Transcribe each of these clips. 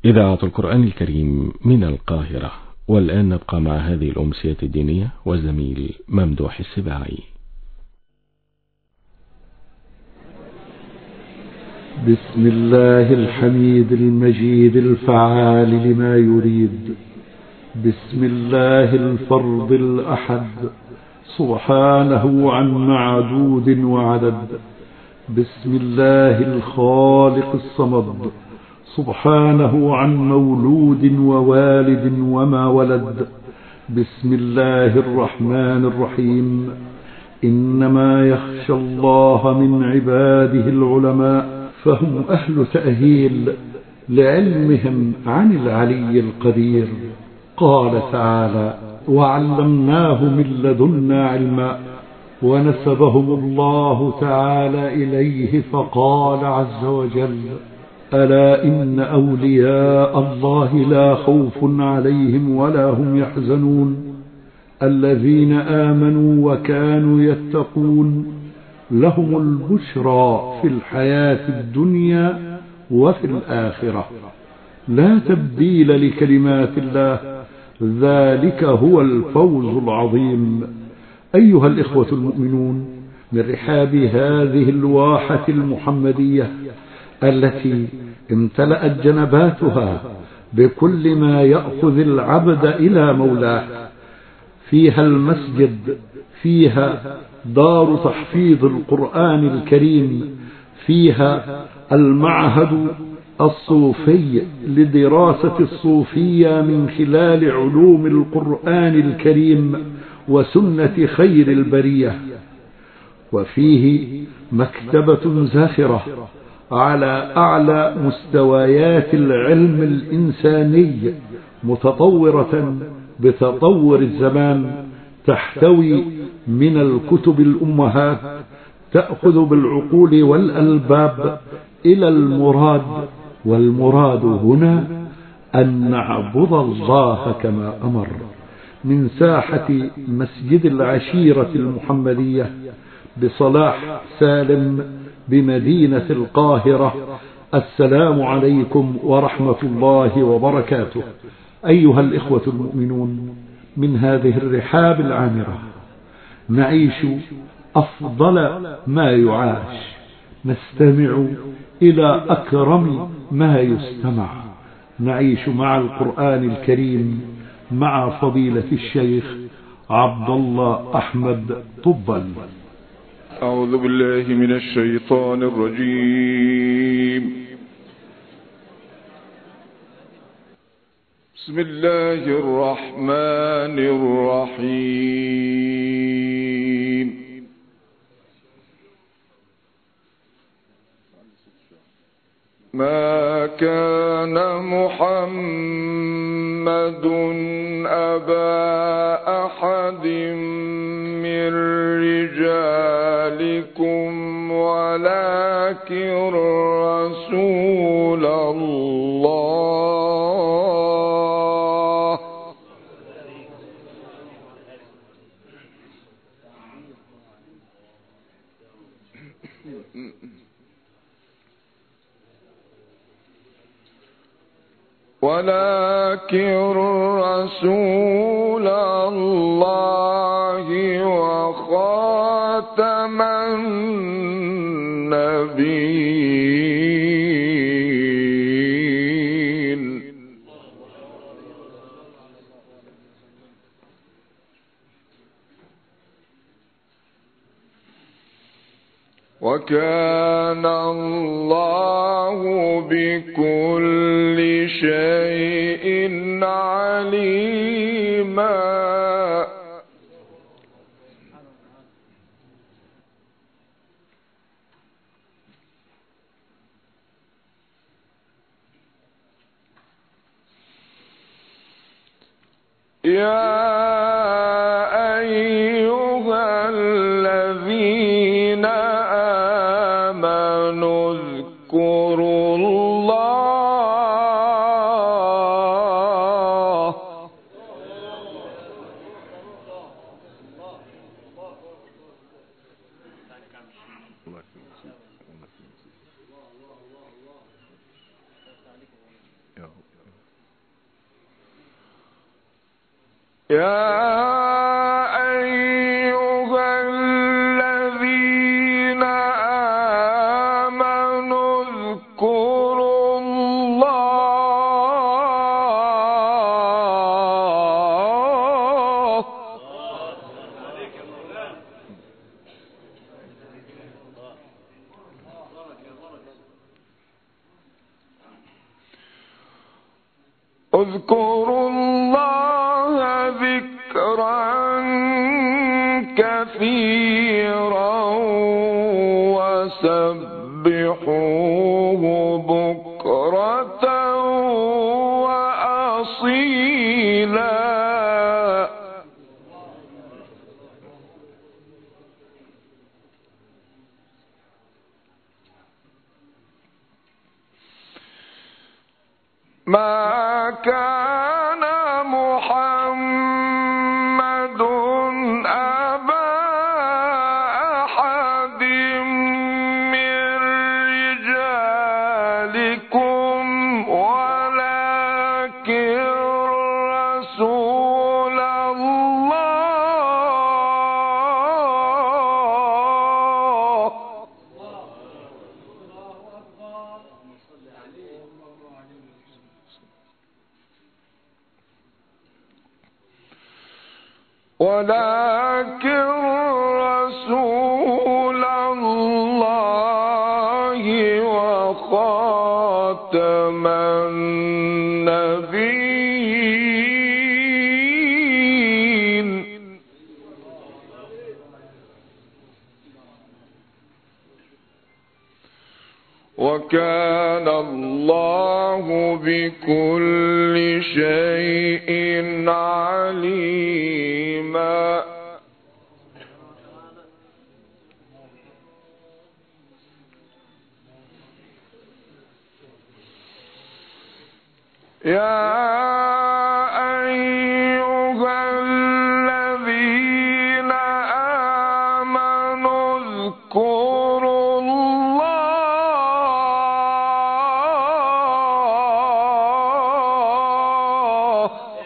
إذاعة القرآن الكريم من القاهرة. والآن نبقى مع هذه الأمسية الدينية والزميل ممدوح السباعي. بسم الله الحميد المجيد الفعال لما يريد. بسم الله الفرد الأحد سبحانه عن معدود وعدد. بسم الله الخالق الصمد سبحانه عن مولود ووالد وما ولد. بسم الله الرحمن الرحيم. إنما يخشى الله من عباده العلماء، فهم أهل تأهيل لعلمهم عن العلي القدير. قال تعالى: وعلمناه من لدنا علما. ونسبهم الله تعالى إليه فقال عز وجل: ألا إن أولياء الله لا خوف عليهم ولا هم يحزنون الذين آمنوا وكانوا يتقون لهم البشرى في الحياة الدنيا وفي الآخرة لا تبديل لكلمات الله ذلك هو الفوز العظيم. أيها الإخوة المؤمنون، من رحاب هذه الواحة المحمدية التي امتلأت جنباتها بكل ما يأخذ العبد إلى مولاه، فيها المسجد، فيها دار تحفيظ القرآن الكريم، فيها المعهد الصوفي لدراسة الصوفية من خلال علوم القرآن الكريم وسنة خير البرية، وفيه مكتبة زاخرة على أعلى مستويات العلم الإنساني متطورة بتطور الزمان، تحتوي من الكتب الأمهات تأخذ بالعقول والألباب إلى المراد، والمراد هنا أن نعبد الله كما أمر. من ساحة مسجد العشيرة المحمدية بصلاح سالم بمدينة القاهرة، السلام عليكم ورحمة الله وبركاته. أيها الإخوة المؤمنون، من هذه الرحاب العامرة نعيش أفضل ما يعاش، نستمع إلى أكرم ما يستمع، نعيش مع القرآن الكريم مع فضيلة الشيخ عبد الله أحمد طبل. أعوذ بالله من الشيطان الرجيم. بسم الله الرحمن الرحيم. ما كان محمد أبا أحد من رجالكم ولكن رسول الله وخاتم النبيين. وكان الله بكل شيء عليما. يا أيها الذين آمنوا اذكروا الله يا أيها الذين آمنوا اذكروا الله اذكروا الله ذكرا كثيرا وسبحوه بكرة وأصيلا ما كان محمد أبا أحد من رجالكم ولكن رسول الله وخاتم النبيين وكان الله بكل شيء عليما يا أيها الذين آمنوا اذكروا الله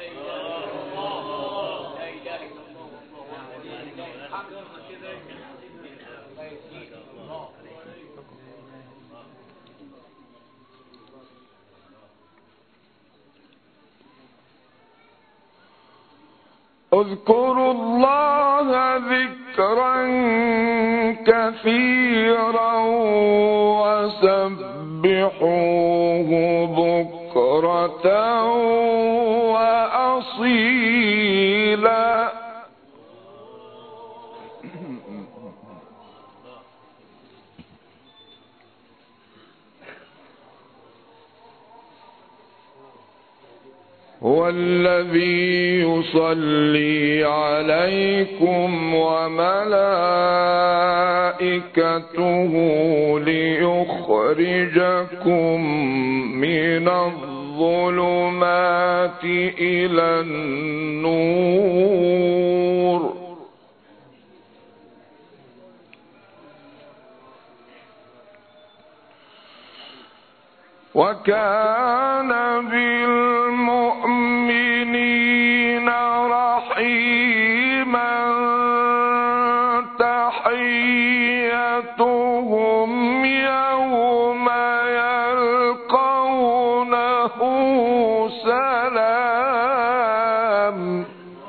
اذكروا الله ذكرا كثيرا وسبحوه بكرة وأصيلا هو الذي يصلي عليكم وملائكته ليخرجكم من الظلمات إلى النور وكان بالمؤمنين رحيما تحيتهم يوم يلقونه سلام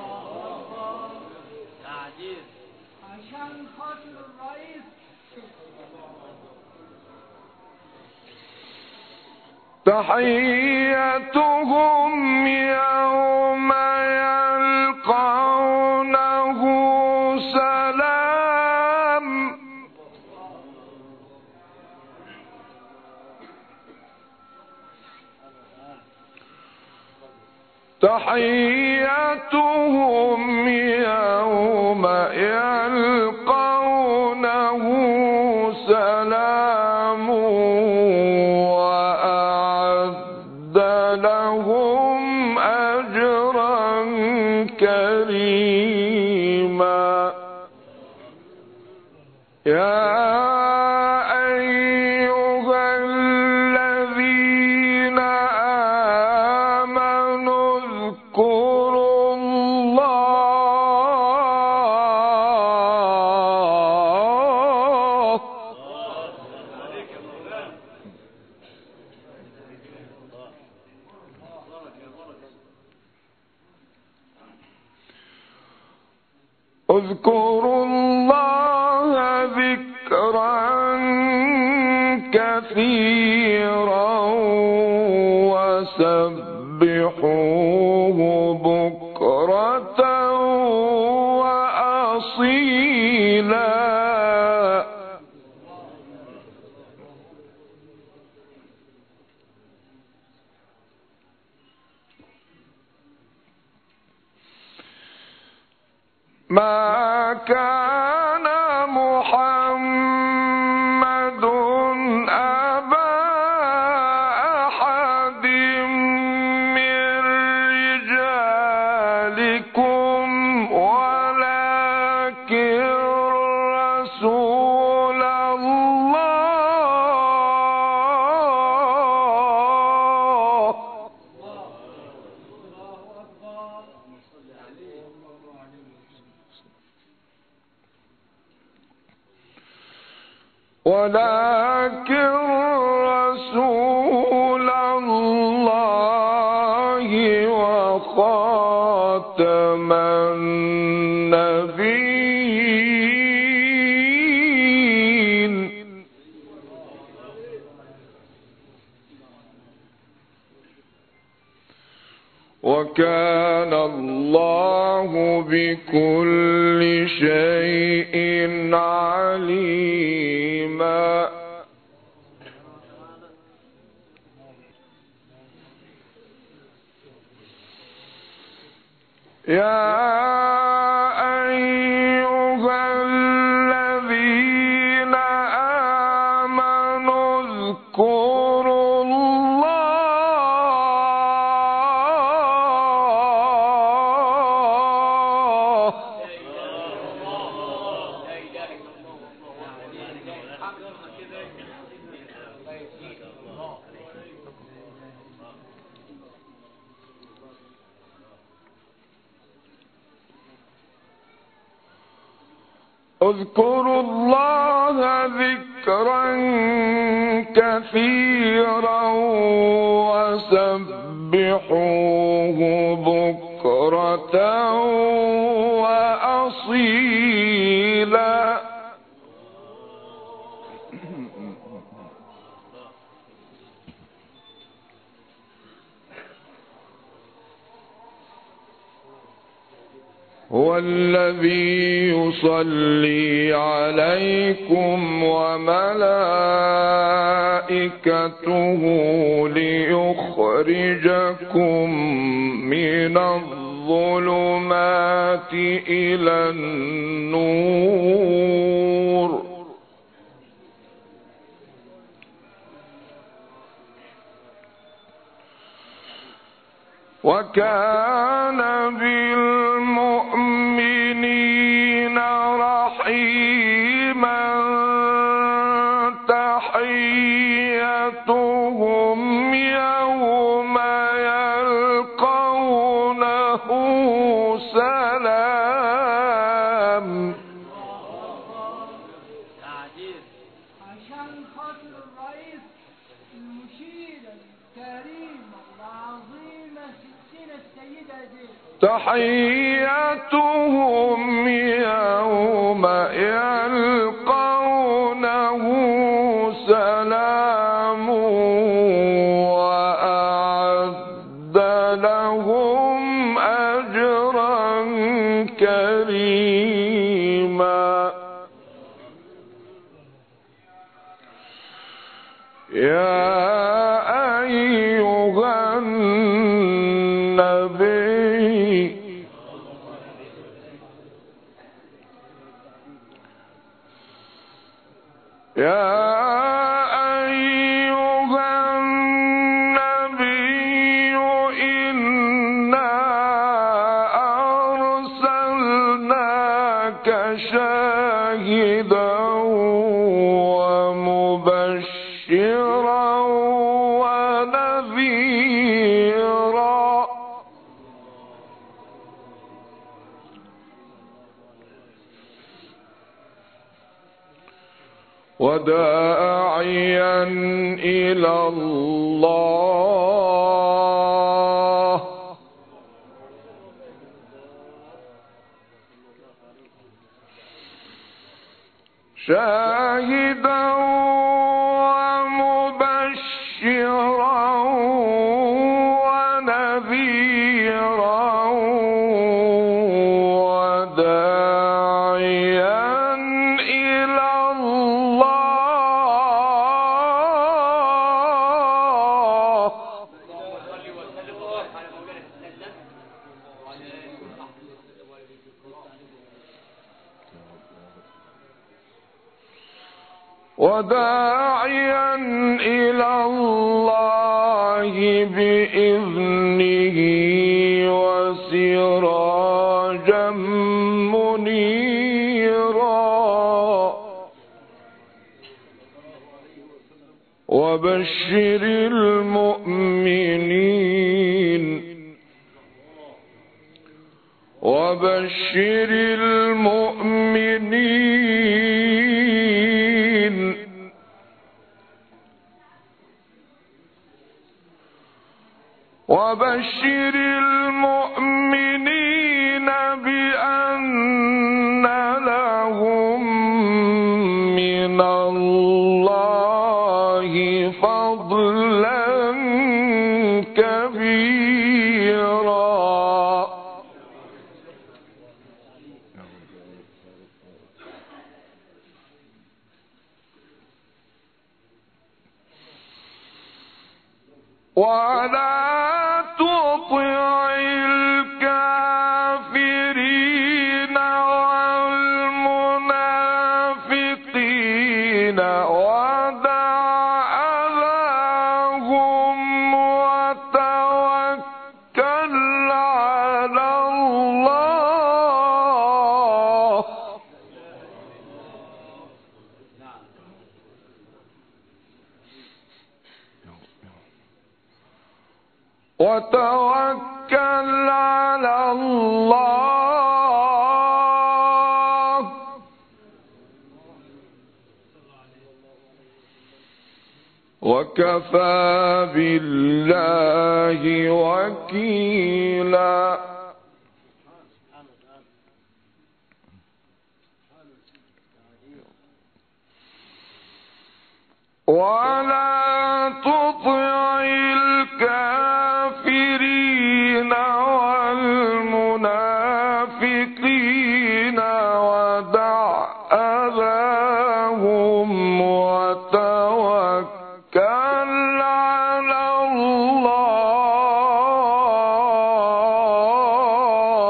تحيتهم يوم يلقونه سلام تحيتهم يوم يلقونه سلام وأعد لهم أجرا كريما يا أيها الذين اذكروا الله ذكرا كثيرا وسبحوه بكرة وأصيلا. ما كان محمد أبا أحد من رجالكم ولكن رسول الله وخاتم النبيين. وكان الله بكل شيء عليما. يا أيها الذين آمنوا اذكروا الله اذكروا الله ذكرا كثيرا وسبحوه بكرة وأصيلا. هو الذي يصلي عليكم وملائكته ليخرجكم من الظلمات إلى النور. وكان بالمؤمنين رحيما. تحيتهم يوم يلقونه سلام. عشان خاطر الرئيس المشير الكريم العظيم ستنا السيدة دي. تحيتهم يوم يلقونه سلام وأعد لهم أجرا كريما. يا أيها النبي إنا أرسلناك شاهدا ومبشرا ونذيرا. وداعيا إلى الله شاهدا ومبشرا ونذيرا وداعيا إلى الله بإذنه وسراجا منيرا وبشر المؤمنين بأن لهم من الله فضلا كبيرا ولا تطع الكافرين والمنافقين ودع أذاهم وتوكل على الله وكفى بالله وكيلا ولا تطع الكافرين والمنافقين ودع أذاهم وتوكل على الله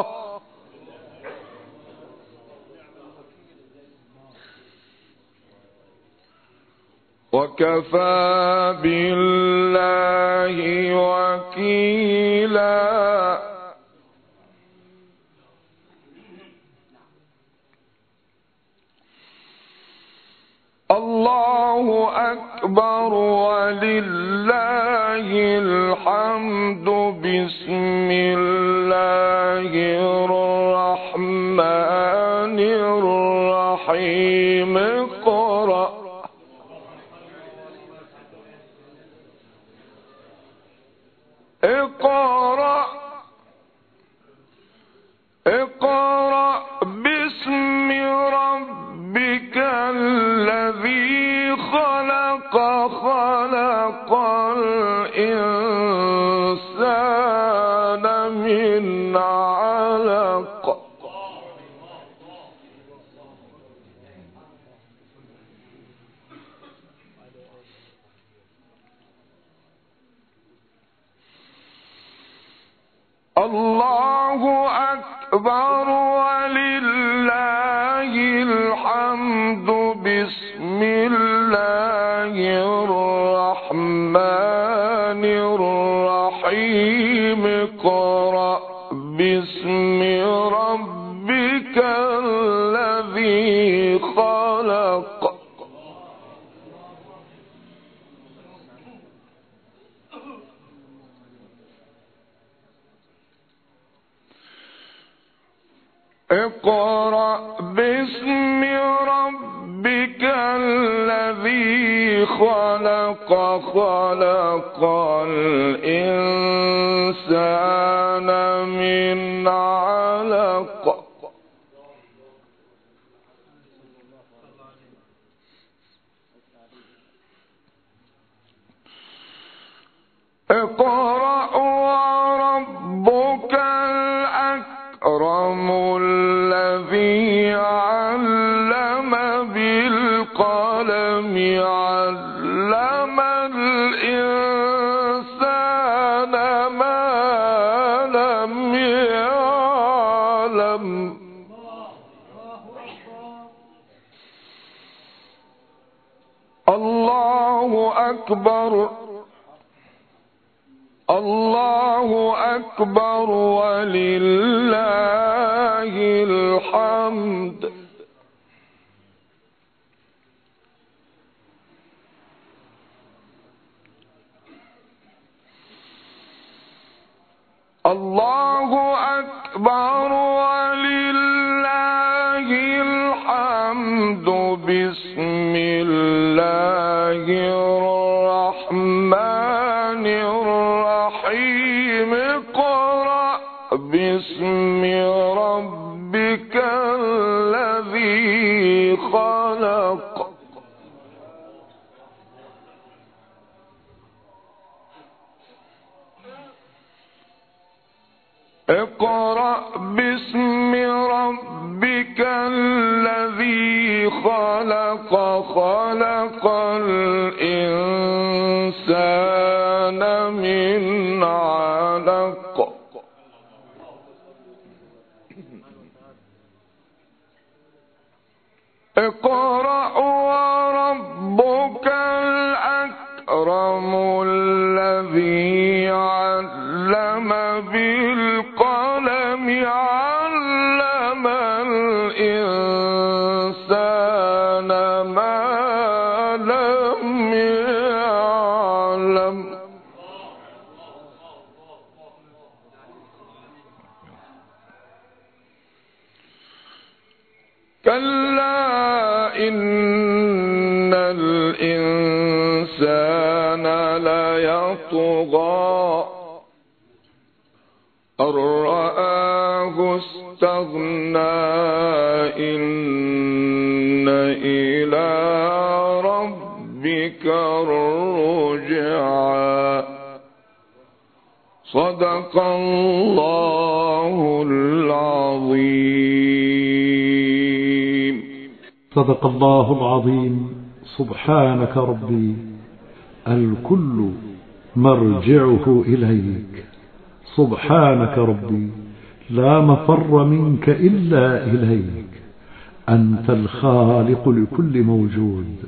وكفى بالله وكيلا الله أكبر ولله الحمد بسم الله الرحمن الرحيم اقرأ باسم ربك الذي خلق خلق الإنسان من علق الله أكبر ولله الحمد بسم الله الرحمن الرحيم اقرأ باسم ربك الذي خلق اقرأ باسم ربك الذي خلق خلق الإنسان من علق أكبر الله أكبر ولله الحمد. الله أكبر ولله الحمد. بسم الله الرحمن الرحيم. اقرأ باسم ربك الذي خلق. اقرأ باسم ربك الذي خلق. خلق الإنسان من علق. اقرأ وربك الأكرم الذي علم بالقلم. علم الإنسان ما لم يعلم. كلا إن الإنسان ليطغى أن رآه استغنى. إن إلى ربك الرجعى. صدق الله العظيم. صدق الله العظيم. سبحانك ربي الكل مرجعه إليك. سبحانك ربي لا مفر منك إلا إليك. أنت الخالق لكل موجود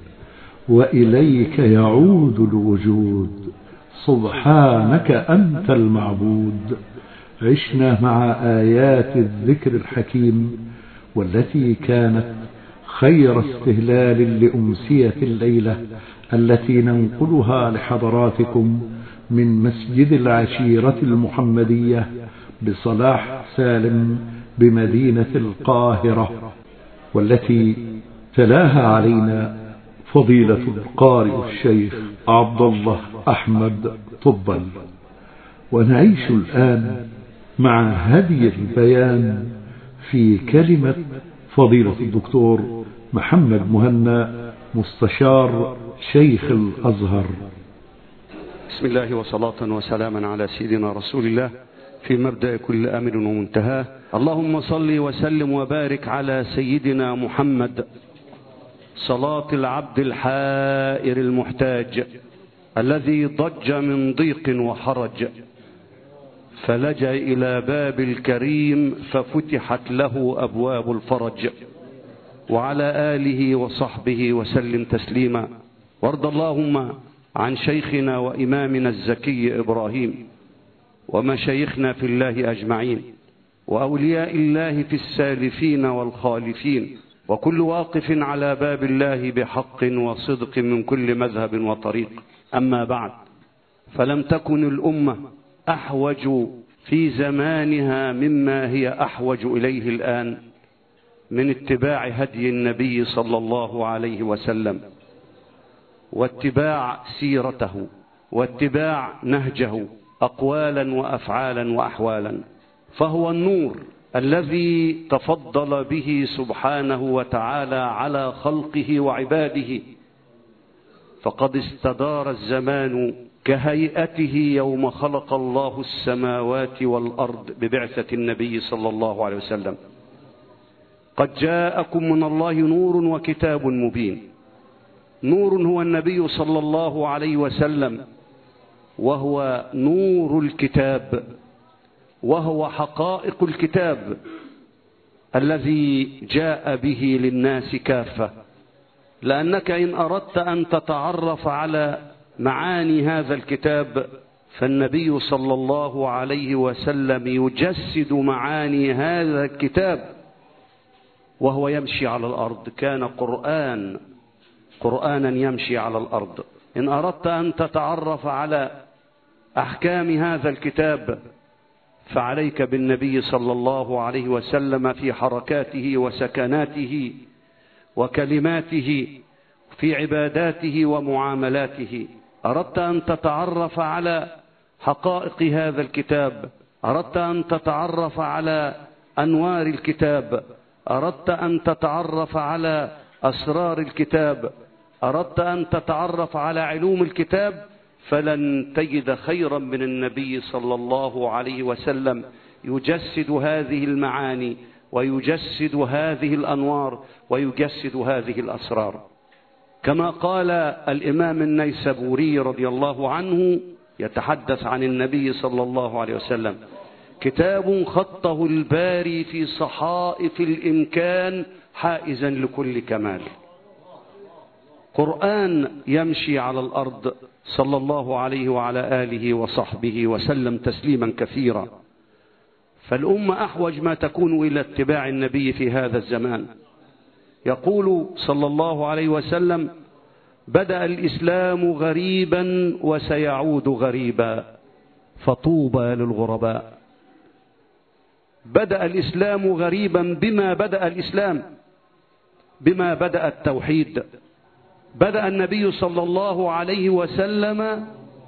وإليك يعود الوجود. سبحانك أنت المعبود. عشنا مع آيات الذكر الحكيم والتي كانت خير استهلال لأمسية الليلة التي ننقلها لحضراتكم من مسجد العشيرة المحمدية بصلاح سالم بمدينة القاهرة، والتي تلاها علينا فضيلة القارئ الشيخ عبد الله أحمد طبل. ونعيش الآن مع هدي البيان في كلمة فضيلة الدكتور محمد مهنا مستشار شيخ الأزهر. بسم الله وصلاة وسلاما على سيدنا رسول الله في مبدأ كل أمر ومنتهاه. اللهم صل وسلم وبارك على سيدنا محمد صلاة العبد الحائر المحتاج الذي ضج من ضيق وحرج فلجأ إلى باب الكريم ففتحت له أبواب الفرج، وعلى آله وصحبه وسلم تسليما. وارض اللهم عن شيخنا وإمامنا الزكي إبراهيم ومشايخنا في الله أجمعين، وأولياء الله في السالفين والخالفين، وكل واقف على باب الله بحق وصدق من كل مذهب وطريق. أما بعد، فلم تكن الأمة أحوج في زمانها مما هي أحوج إليه الآن من اتباع هدي النبي صلى الله عليه وسلم، واتباع سيرته، واتباع نهجه أقوالا وأفعالا وأحوالا. فهو النور الذي تفضل به سبحانه وتعالى على خلقه وعباده، فقد استدار الزمان كهيئته يوم خلق الله السماوات والأرض ببعثة النبي صلى الله عليه وسلم. قد جاءكم من الله نور وكتاب مبين. نور هو النبي صلى الله عليه وسلم، وهو نور الكتاب، وهو حقائق الكتاب الذي جاء به للناس كافة. لأنك إن أردت أن تتعرف على معاني هذا الكتاب، فالنبي صلى الله عليه وسلم يجسد معاني هذا الكتاب وهو يمشي على الأرض. كان قرآنا يمشي على الأرض. إن أردت أن تتعرف على أحكام هذا الكتاب فعليك بالنبي صلى الله عليه وسلم في حركاته وسكناته وكلماته، في عباداته ومعاملاته. أردت أن تتعرف على حقائق هذا الكتاب، أردت أن تتعرف على أنوار الكتاب، أردت أن تتعرف على أسرار الكتاب، أردت أن تتعرف على علوم الكتاب، فلن تجد خيرا من النبي صلى الله عليه وسلم يجسد هذه المعاني ويجسد هذه الأنوار ويجسد هذه الأسرار. كما قال الإمام النيسابوري رضي الله عنه يتحدث عن النبي صلى الله عليه وسلم: كتاب خطه الباري في صحائف الإمكان حائزا لكل كمال. قرآن يمشي على الأرض صلى الله عليه وعلى آله وصحبه وسلم تسليما كثيرا. فالأمة أحوج ما تكون إلى اتباع النبي في هذا الزمان. يقول صلى الله عليه وسلم: بدأ الإسلام غريبا وسيعود غريبا فطوبى للغرباء. بدأ الإسلام غريبا. بما بدأ الإسلام؟ بما بدأ التوحيد. بدأ النبي صلى الله عليه وسلم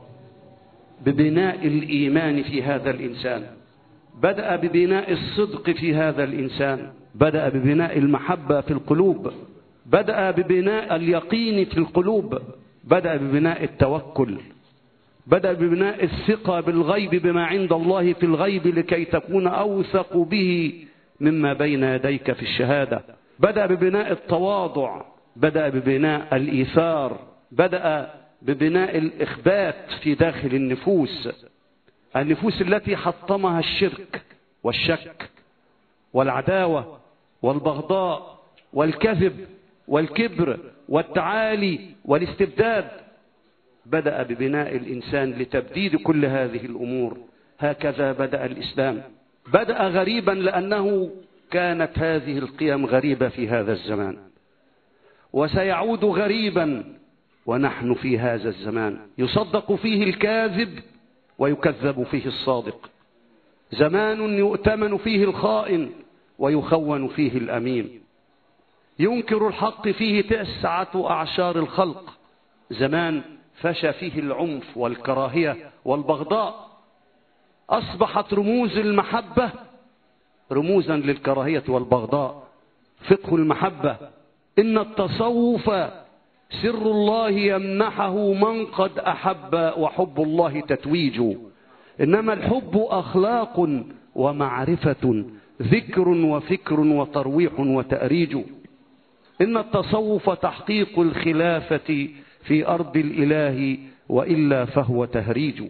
ببناء الإيمان في هذا الإنسان، بدأ ببناء الصدق في هذا الإنسان، بدأ ببناء المحبة في القلوب، بدأ ببناء اليقين في القلوب، بدأ ببناء التوكل، بدأ ببناء الثقة بالغيب بما عند الله في الغيب لكي تكون أوثق به مما بين يديك في الشهادة، بدأ ببناء التواضع، بدأ ببناء الإيثار، بدأ ببناء الإخبات في داخل النفوس التي حطمها الشرك والشك والعداوة والبغضاء والكذب والكبر والتعالي والاستبداد. بدأ ببناء الإنسان لتبديد كل هذه الأمور. هكذا بدأ الإسلام. بدأ غريبا لأنه كانت هذه القيم غريبة في هذا الزمان، وسيعود غريبا ونحن في هذا الزمان يصدق فيه الكاذب ويكذب فيه الصادق، زمان يؤتمن فيه الخائن ويخون فيه الأمين، ينكر الحق فيه 9 أعشار الخلق، زمان فشى فيه العنف والكراهية والبغضاء، أصبحت رموز المحبة رموزا للكراهية والبغضاء. فقه المحبة: إن التصوف سر الله يمنحه من قد أحب وحب الله تتويج، إنما الحب أخلاق ومعرفة، ذكر وفكر وترويح وتأريج. إن التصوف تحقيق الخلافة في أرض الإله وإلا فهو تهريج.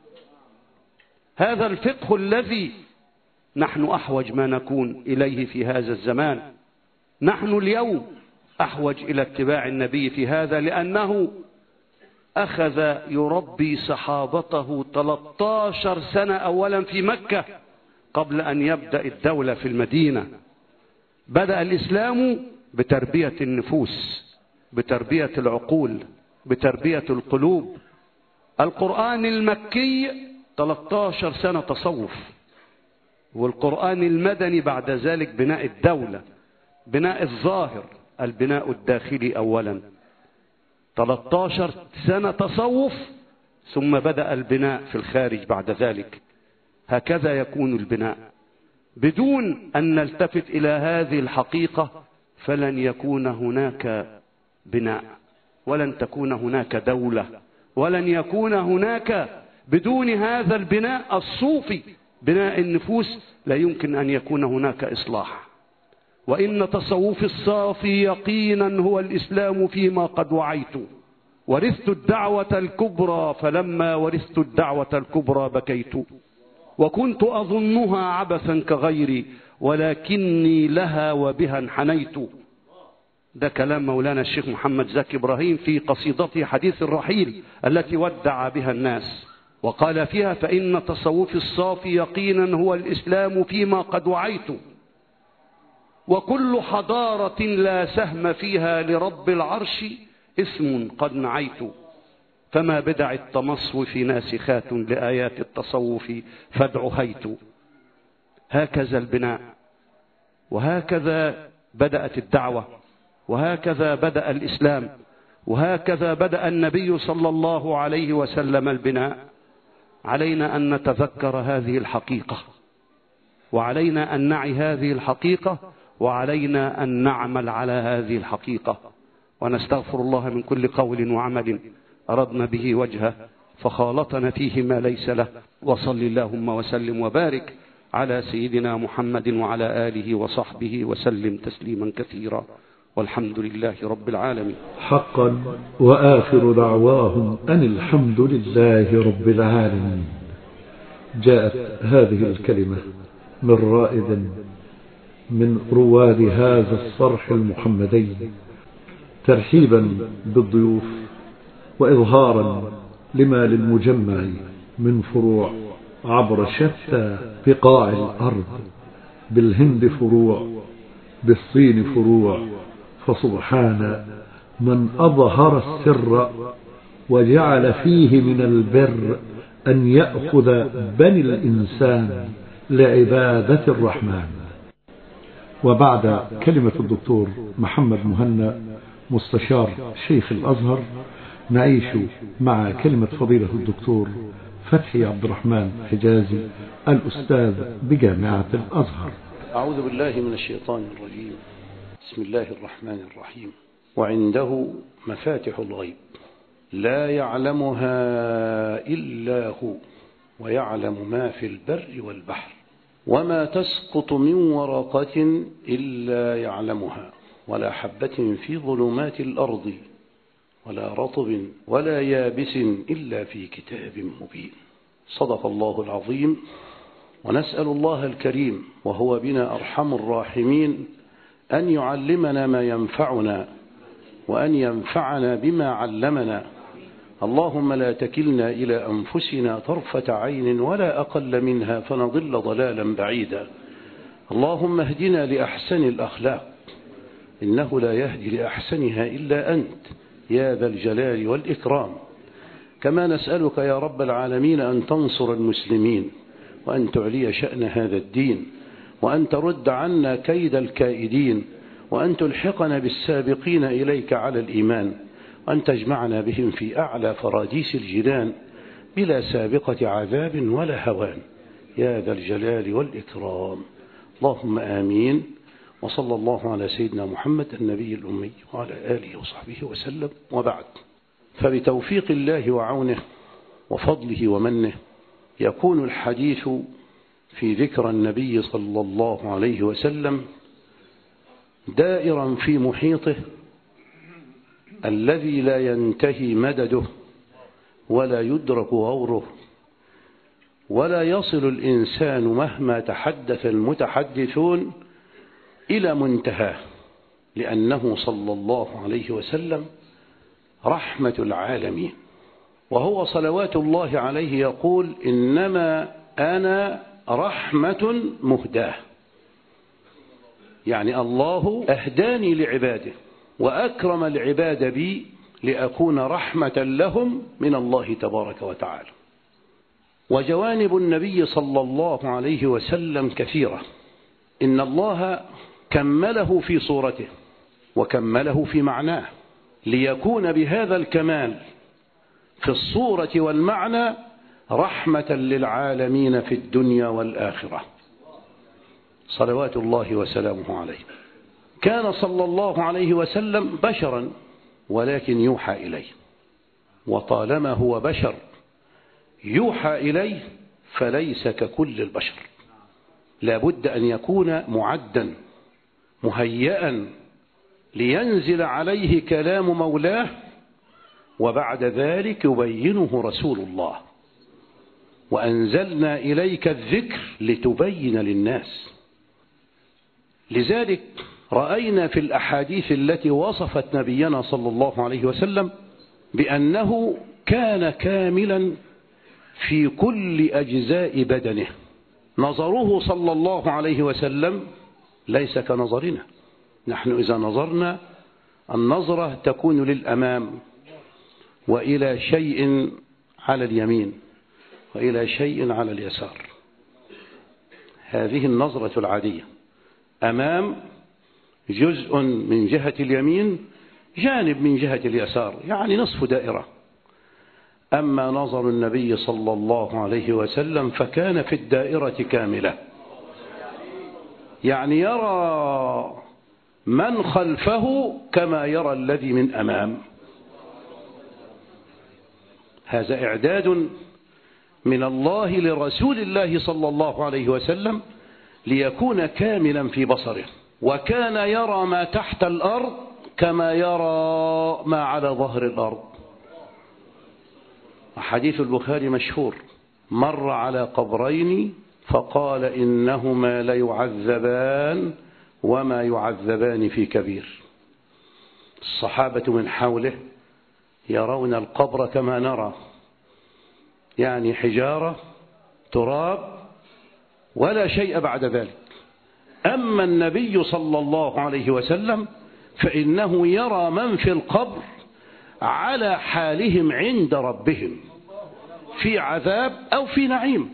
هذا الفقه الذي نحن أحوج ما نكون إليه في هذا الزمان. نحن اليوم أحوج إلى اتباع النبي في هذا، لأنه أخذ يربي صحابته 13 سنة أولا في مكة قبل أن يبدأ الدولة في المدينة. بدأ الإسلام بتربية النفوس، بتربية العقول، بتربية القلوب. القرآن المكي 13 سنة تصوف، والقرآن المدني بعد ذلك بناء الدولة، بناء الظاهر، البناء الداخلي أولا. 13 سنة تصوف ثم بدأ البناء في الخارج بعد ذلك. هكذا يكون البناء. بدون أن نلتفت إلى هذه الحقيقة فلن يكون هناك بناء، ولن تكون هناك دولة، ولن يكون هناك بدون هذا البناء الصوفي، بناء النفوس، لا يمكن أن يكون هناك إصلاح. وإن تصوف الصافي يقينا هو الإسلام فيما قد وعيت، ورثت الدعوة الكبرى فلما ورثت الدعوة الكبرى بكيت، وكنت أظنها عبثا كغيري ولكني لها وبها انحنيت. ده كلام مولانا الشيخ محمد زكي إبراهيم في قصيدته حديث الرحيل التي ودع بها الناس، وقال فيها: فإن تصوف الصافي يقينا هو الإسلام فيما قد وعيت، وكل حضارة لا سهم فيها لرب العرش اسم قد نعيت، فما بدع التمصوف ناسخات لآيات التصوف فادع هيت. هكذا البناء، وهكذا بدأت الدعوة، وهكذا بدأ الإسلام، وهكذا بدأ النبي صلى الله عليه وسلم البناء. علينا أن نتذكر هذه الحقيقة، وعلينا أن نعي هذه الحقيقة، وعلينا أن نعمل على هذه الحقيقة، ونستغفر الله من كل قول وعمل أردنا به وجهه فخالطنا فيه ما ليس له. وصل اللهم وسلم وبارك على سيدنا محمد وعلى آله وصحبه وسلم تسليما كثيرا، والحمد لله رب العالمين. حقا. وآخر دعواهم أن الحمد لله رب العالمين. جاءت هذه الكلمة من رائد من رواد هذا الصرح المحمدي ترحيبا بالضيوف، وإظهارا لما للمجمع من فروع عبر شتى بقاع الأرض، بالهند فروع، بالصين فروع، فسبحان من أظهر السر وجعل فيه من البر أن يأخذ بني الإنسان لعبادة الرحمن. وبعد كلمة الدكتور محمد مهنا مستشار شيخ الأزهر نعيش مع كلمة فضيلة الدكتور فتحي عبد الرحمن حجازي الأستاذ بجامعة الأزهر. أعوذ بالله من الشيطان الرجيم. بسم الله الرحمن الرحيم. وعنده مفاتح الغيب لا يعلمها إلا هو، ويعلم ما في البر والبحر، وما تسقط من ورقة إلا يعلمها، ولا حبة في ظلمات الأرض، ولا رطب ولا يابس إلا في كتاب مبين. صدق الله العظيم. ونسأل الله الكريم وهو بنا أرحم الراحمين أن يعلمنا ما ينفعنا، وأن ينفعنا بما علمنا. اللهم لا تكلنا إلى أنفسنا طرفة عين ولا أقل منها فنضل ضلالا بعيدا. اللهم اهدنا لأحسن الأخلاق، إنه لا يهدي لأحسنها إلا أنت يا ذا الجلال والإكرام. كما نسألك يا رب العالمين أن تنصر المسلمين، وأن تعلي شأن هذا الدين، وأن ترد عنا كيد الكائدين، وأن تلحقنا بالسابقين إليك على الإيمان، وأن تجمعنا بهم في أعلى فراديس الجنان بلا سابقة عذاب ولا هوان يا ذا الجلال والإكرام. اللهم آمين. وصلى الله على سيدنا محمد النبي الأمي وعلى آله وصحبه وسلم. وبعد، فبتوفيق الله وعونه وفضله ومنه يكون الحديث في ذكر النبي صلى الله عليه وسلم دائرا في محيطه الذي لا ينتهي مدده ولا يدرك غوره، ولا يصل الإنسان مهما تحدث المتحدثون إلى منتهاه، لأنه صلى الله عليه وسلم رحمة العالمين. وهو صلوات الله عليه يقول: إنما أنا رحمة مهداة، يعني الله أهداني لعباده وأكرم العباد بي لأكون رحمة لهم من الله تبارك وتعالى. وجوانب النبي صلى الله عليه وسلم كثيرة. إن الله كمله في صورته وكمله في معناه ليكون بهذا الكمال في الصورة والمعنى رحمة للعالمين في الدنيا والآخرة، صلوات الله وسلامه عليه. كان صلى الله عليه وسلم بشرا ولكن يوحى إليه، وطالما هو بشر يوحى إليه فليس ككل البشر، لا بد أن يكون معدا مهيئا لينزل عليه كلام مولاه، وبعد ذلك يبينه رسول الله. وأنزلنا إليك الذكر لتبين للناس. لذلك رأينا في الأحاديث التي وصفت نبينا صلى الله عليه وسلم بأنه كان كاملا في كل أجزاء بدنه. نظره صلى الله عليه وسلم ليس كنظرنا. نحن إذا نظرنا النظرة تكون للأمام وإلى شيء على اليمين وإلى شيء على اليسار. هذه النظرة العادية، أمام جزء من جهة اليمين، جانب من جهة اليسار، يعني نصف دائرة. أما نظر النبي صلى الله عليه وسلم فكان في الدائرة كاملة، يعني يرى من خلفه كما يرى الذي من أمام. هذا إعداد من الله لرسول الله صلى الله عليه وسلم ليكون كاملا في بصره. وكان يرى ما تحت الأرض كما يرى ما على ظهر الأرض. حديث البخاري مشهور: مر على قبرين فقال إنهما ليعذبان وما يعذبان في كبير. الصحابة من حوله يرون القبر كما نرى، يعني حجارة تراب ولا شيء بعد ذلك. أما النبي صلى الله عليه وسلم فإنه يرى من في القبر على حالهم عند ربهم، في عذاب أو في نعيم.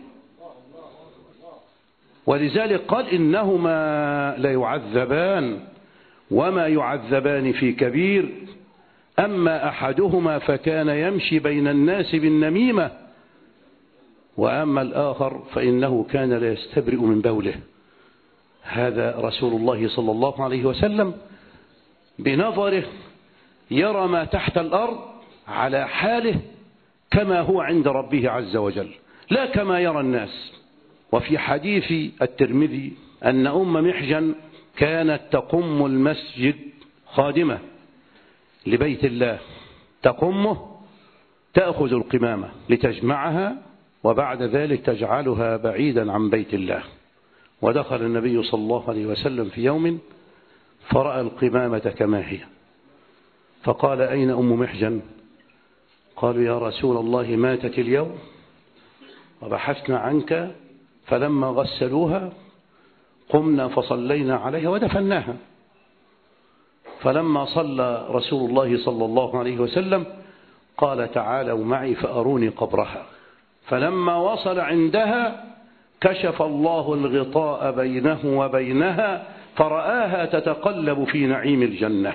ولذلك قال إنهما ليعذبان وما يعذبان في كبير. أما أحدهما فكان يمشي بين الناس بالنميمة، وأما الآخر فإنه كان لا يستبرئ من بوله. هذا رسول الله صلى الله عليه وسلم بنظره يرى ما تحت الأرض على حاله كما هو عند ربه عز وجل، لا كما يرى الناس. وفي حديث الترمذي أن أم محجن كانت تقم المسجد، خادمة لبيت الله، تقمه، تأخذ القمامة لتجمعها وبعد ذلك تجعلها بعيدا عن بيت الله. ودخل النبي صلى الله عليه وسلم في يوم فرأى القمامة كما هي، فقال: أين أم محجن؟ قالوا: يا رسول الله ماتت اليوم وبحثنا عنك، فلما غسلوها قمنا فصلينا عليها ودفناها. فلما صلى رسول الله صلى الله عليه وسلم قال: تعالوا معي فأروني قبرها. فلما وصل عندها كشف الله الغطاء بينه وبينها فرآها تتقلب في نعيم الجنة.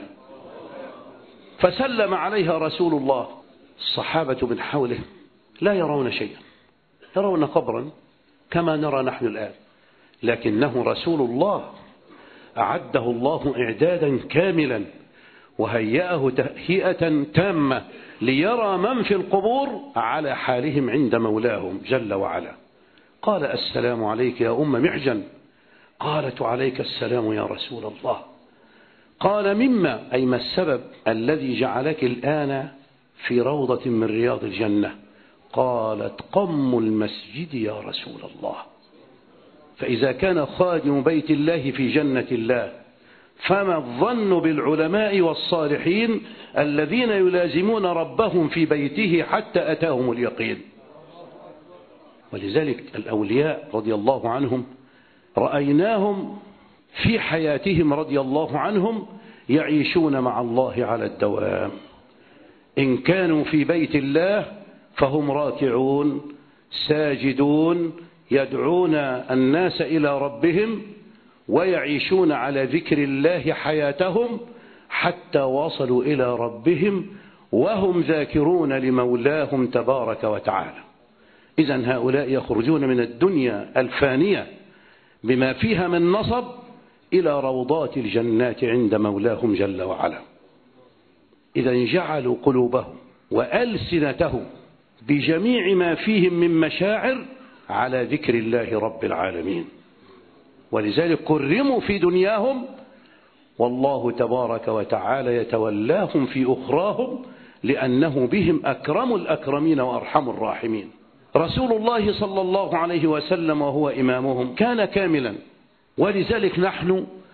فسلم عليها رسول الله. الصحابة من حوله لا يرون شيئا، يرون قبرا كما نرى نحن الآن، لكنه رسول الله أعده الله إعدادا كاملا وهيأه تهيئة تامة ليرى من في القبور على حالهم عند مولاهم جل وعلا. قال: السلام عليك يا أم محجن. قالت: عليك السلام يا رسول الله. قال: مما، أي ما السبب الذي جعلك الآن في روضة من رياض الجنة؟ قالت: قم المسجد يا رسول الله. فإذا كان خادم بيت الله في جنة الله، فما الظن بالعلماء والصالحين الذين يلازمون ربهم في بيته حتى أتاهم اليقين. ولذلك الأولياء رضي الله عنهم رأيناهم في حياتهم رضي الله عنهم يعيشون مع الله على الدوام. إن كانوا في بيت الله فهم راكعون ساجدون يدعون الناس إلى ربهم ويعيشون على ذكر الله حياتهم حتى وصلوا إلى ربهم وهم ذاكرون لمولاهم تبارك وتعالى. إذن هؤلاء يخرجون من الدنيا الفانية بما فيها من نصب إلى روضات الجنات عند مولاهم جل وعلا. إذن جعلوا قلوبهم وألسنتهم بجميع ما فيهم من مشاعر على ذكر الله رب العالمين، ولذلك كرموا في دنياهم والله تبارك وتعالى يتولاهم في أخراهم لأنه بهم أكرم الأكرمين وأرحم الراحمين. رسول الله صلى الله عليه وسلم وهو إمامهم كان كاملا، ولذلك نحن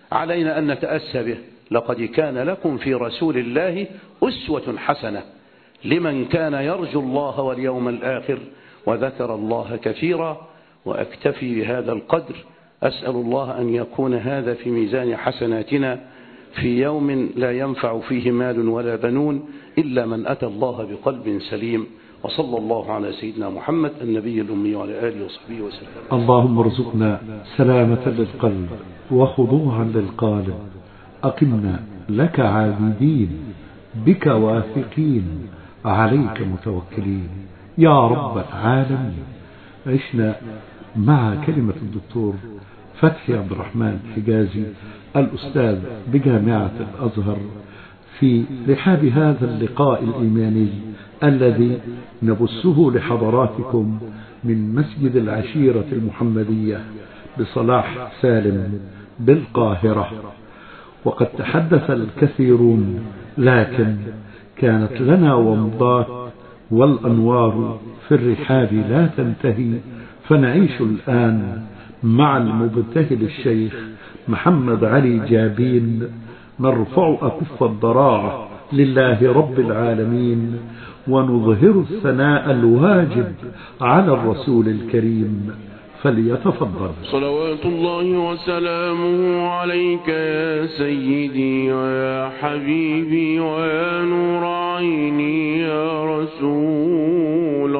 علينا أن نتأسى به. لقد كان لكم في رسول الله أسوة حسنة لمن كان يرجو الله واليوم الآخر وذكر الله كثيرا. وأكتفي بهذا القدر، أسأل الله أن يكون هذا في ميزان حسناتنا في يوم لا ينفع فيه مال ولا بنون إلا من أتى الله بقلب سليم. وصلى الله على سيدنا محمد النبي الأمي وعلى آله وصحبه وسلم. اللهم ارزقنا سلامة للقلب وخضوعا للقالب، أقمنا لك عابدين بك واثقين عليك متوكلين يا رب العالمين. عشنا مع كلمة الدكتور فتحي عبد الرحمن حجازي الأستاذ بجامعة الأزهر في رحاب هذا اللقاء الإيماني الذي نبثه لحضراتكم من مسجد العشيرة المحمدية بصلاح سالم بالقاهرة. وقد تحدث الكثيرون، لكن كانت لنا ومضات والأنوار في الرحاب لا تنتهي. فنعيش الآن مع المبتهل الشيخ محمد علي جابين، نرفع أكف الضراعة لله رب العالمين ونظهر الثناء الواجب على الرسول الكريم. فليتفضل. صلوات الله وسلامه عليك يا سيدي ويا حبيبي ويا نور عيني يا رسول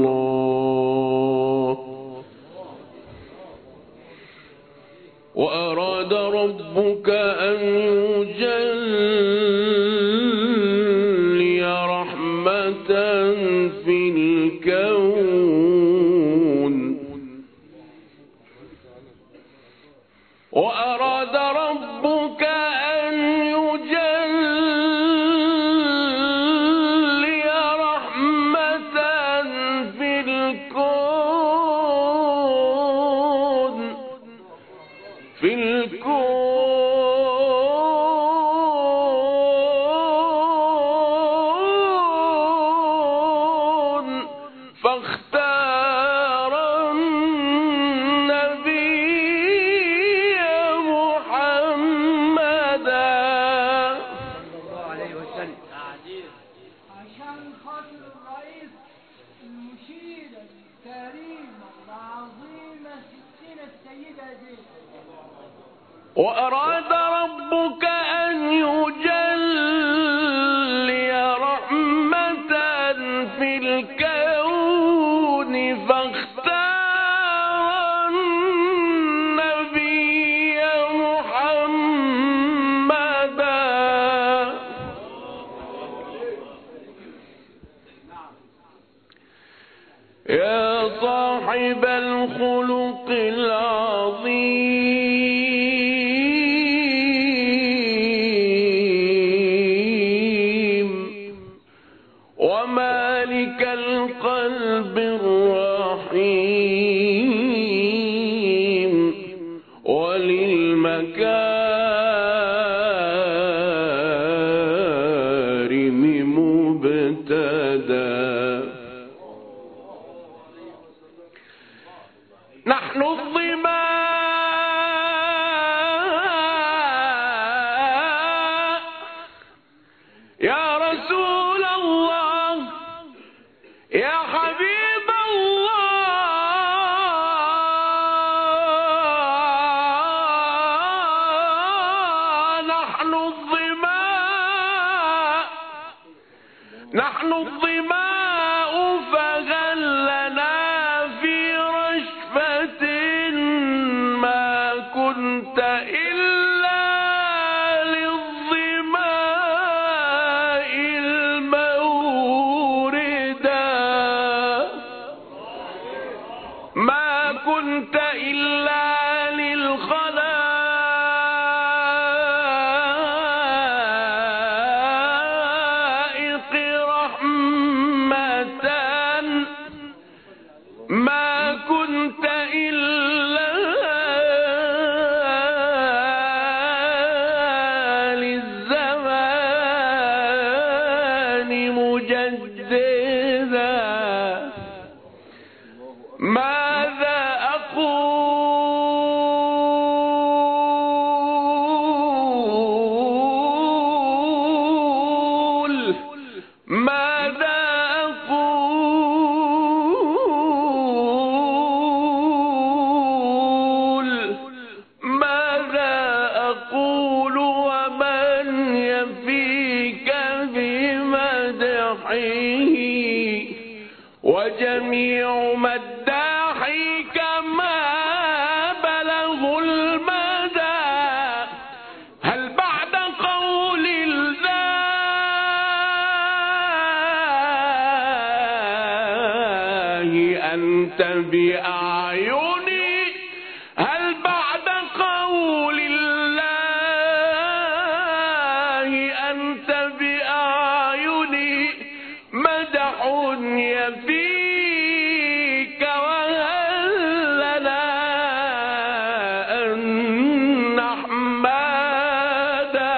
الله. وأراد ربك أن يجلي رحمة في الكون، وأراد ربك أن يجلي رحمة في الكون فاختار النبي محمدا عشان خاطر الرئيس المشير الكريم العظيمة ستنا السيدة زينب. وأراد ربك أن يجلي رحمة في الكون فاختار النبي محمدا. يا صاحب الخلق العظيم ومالك القلب الرحيم وللمكارم مبتدى. نحن الظماء يا رسول الله يا حبيب الله. نحن الظماء نحن الظماء فغلنا في رشفة ما كنت إلا للظماء الموردا. ما كنت إلا للخلائق رحمة. ما كنت إلا للزمان مجددا. ماذا أقول بأعيني هل بعد قول الله أنت بأعيني مدح يفيك وهل لنا أن نحمدا.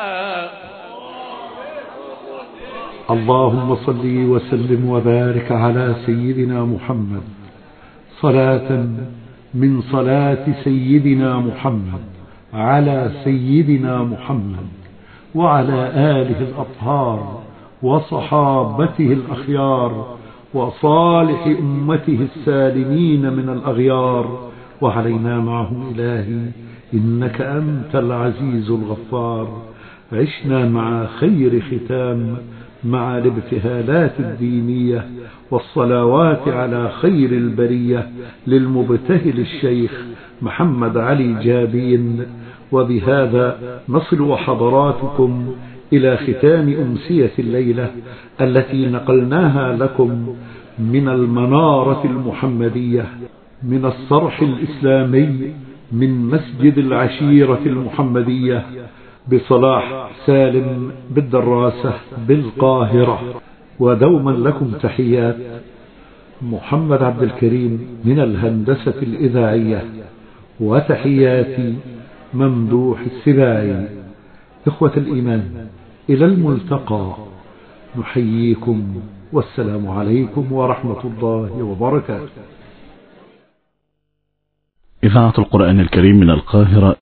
اللهم صل وسلم وبارك على سيدنا محمد صلاة من صلاة سيدنا محمد على سيدنا محمد وعلى آله الأطهار وصحابته الأخيار وصالح أمته السالمين من الأغيار وعلينا معهم إلهي إنك أنت العزيز الغفار. عشنا مع خير ختام مع الابتهالات الدينية والصلوات على خير البرية للمبتهل الشيخ محمد علي جابين. وبهذا نصل وحضراتكم إلى ختام أمسية الليلة التي نقلناها لكم من المنارة المحمدية من الصرح الإسلامي من مسجد العشيرة المحمدية بصلاح سالم بالدراسة بالقاهرة. ودوما لكم تحيات محمد عبد الكريم من الهندسة الإذاعية وتحياتي ممدوح السباعي. إخوة الإيمان إلى الملتقى نحييكم والسلام عليكم ورحمة الله وبركاته. إذاعة القرآن الكريم من القاهرة